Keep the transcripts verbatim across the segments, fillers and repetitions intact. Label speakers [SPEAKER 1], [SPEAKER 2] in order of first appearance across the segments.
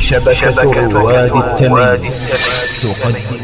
[SPEAKER 1] شبكة رواد التمييز تقدم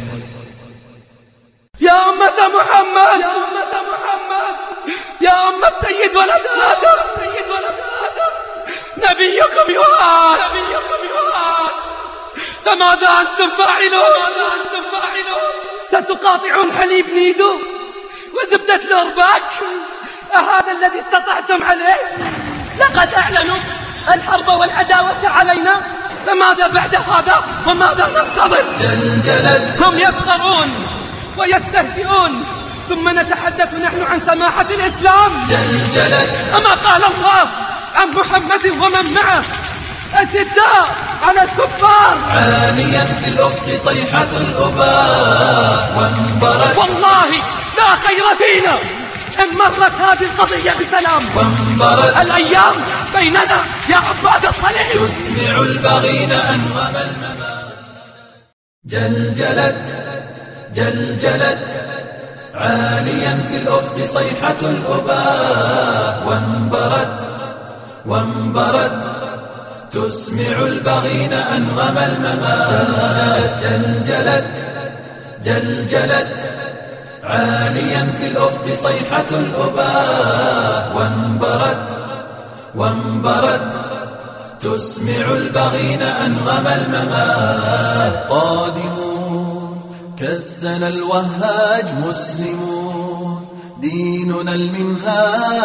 [SPEAKER 2] يا أمة محمد يا أمة محمد يا أمة سيد ولد آدم سيد ولد آدم نبيكم يوحى نبيكم يوحى فماذا أنتم فاعلون ماذا أنتم فاعلون ستقاطعون حليب نيدو وزبدة الأرباك أهذا الذي استطعتم عليه؟ لقد أعلنوا الحرب والعداوة علينا، فماذا بعد هذا وماذا ننتظر؟ جلجلت هم يسخرون ويستهزئون، ثم نتحدث نحن عن سماحة الإسلام. جلجلت أما قال الله عن محمد ومن معه أشداء على الكفار
[SPEAKER 3] عاليا في الأفق صيحة الأباء وانبرت
[SPEAKER 2] والله لا خير فينا إن مرت هذه القضية بسلام.
[SPEAKER 3] وانبرت
[SPEAKER 2] الأيام بيننا يا عباد الصليب
[SPEAKER 3] تسمع البغين أنغم الممات. جلجلت جلجلت عاليا في الأفق صيحة الأباء وانبرت وانبرت تسمع البغين أنغم الممات. جلجلت جلجلت عاليا في الأفق صيحة الأباء وانبرت وانبرت تسمع البغين أنغم الممات. قادمون كالسنا الوهاج مسلمون ديننا المنهاج.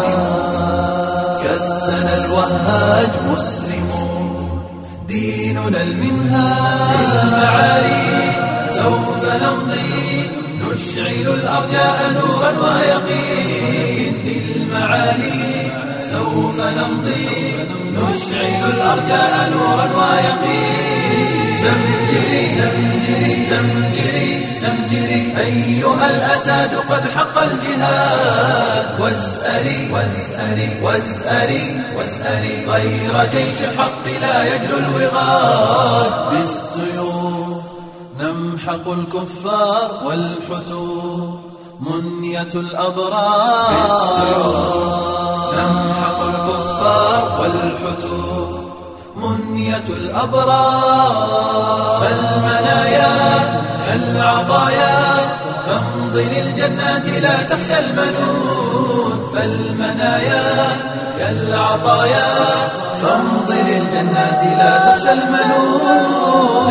[SPEAKER 3] قادمون كالسنا الوهاج مسلمون ديننا المنهاج. للمعالي سوف نمضي نشعل الأرجاء نورا ويقين. للمعالي سوف نمضي نشعل الأرجاء نورا ويقين. زمجري زمجري زمجري زمجري أيها الأساد قد حق الجهاد. وازأري وازأري وازأري وازأري غير جيش الحق لا يجلو الوغاد. بالسيوف نمحق الكفار والحتوف منية الأبرار. بالسيوف نمحق الكفار والحتوف منية الأبرار. فالمنايا كالعطايا فامضي للجنات لا تخشى المنون. فالمنايا كالعطايا فامضي للجنات لا تخشى المنون.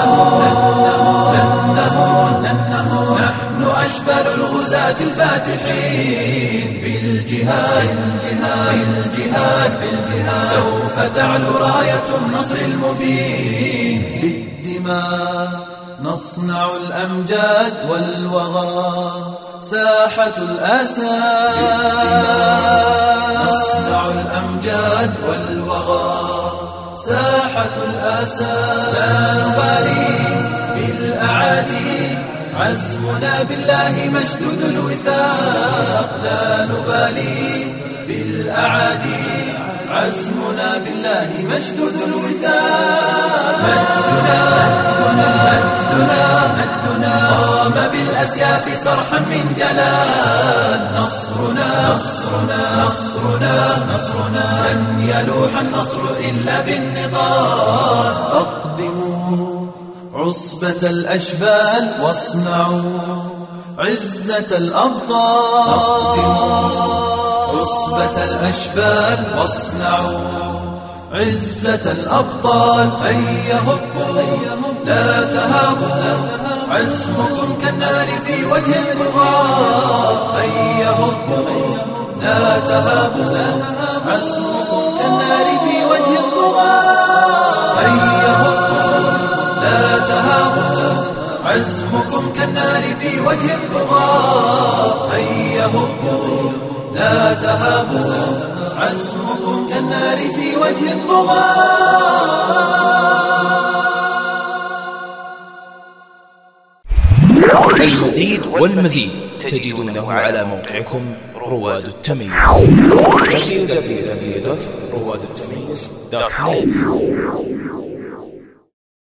[SPEAKER 3] نحن أشبال الغزاة الفاتحين بالجهاد بالجهاد بالجهاد سوف تعلو راية النصر المبين. بالدماء نصنع الأمجاد والوغى ساحة الأسى. نصنع الأمجاد والوغى ساحة الأسى. لا نبالي بالأعادي عزمنا بالله مشدود الوثاق. لا نبالي بالأعادي عزمنا بالله مشدود الوثاق. مجدنا مجدنا مجدنا قام بالأسياف صرحا من جلال. نصرنا نصرنا نصرنا نصرنا لن يلوح النصر إلا بالنضال. أقدموا عصبة الأشبال واصنعوا عزة الأبطال. أقدموا عصبة الأشبال واصنعوا عزة الأبطال. هيا هبوا لا تهابوا عزمكم كالنار في وجه البغاء. هيا هبوا لا تهابوا عزمكم كالنار في وجه الطغاة. هيا هبوا لا تهابوا عزمكم كالنار في وجه الطغاة. هيا هبوا لا تهابوا عزمكم كالنار في وجه الطغاة.
[SPEAKER 1] المزيد والمزيد تجدونه على موقعكم رواد التمييز دبليو دبليو دبليو دوت رواد التمييز دوت نت.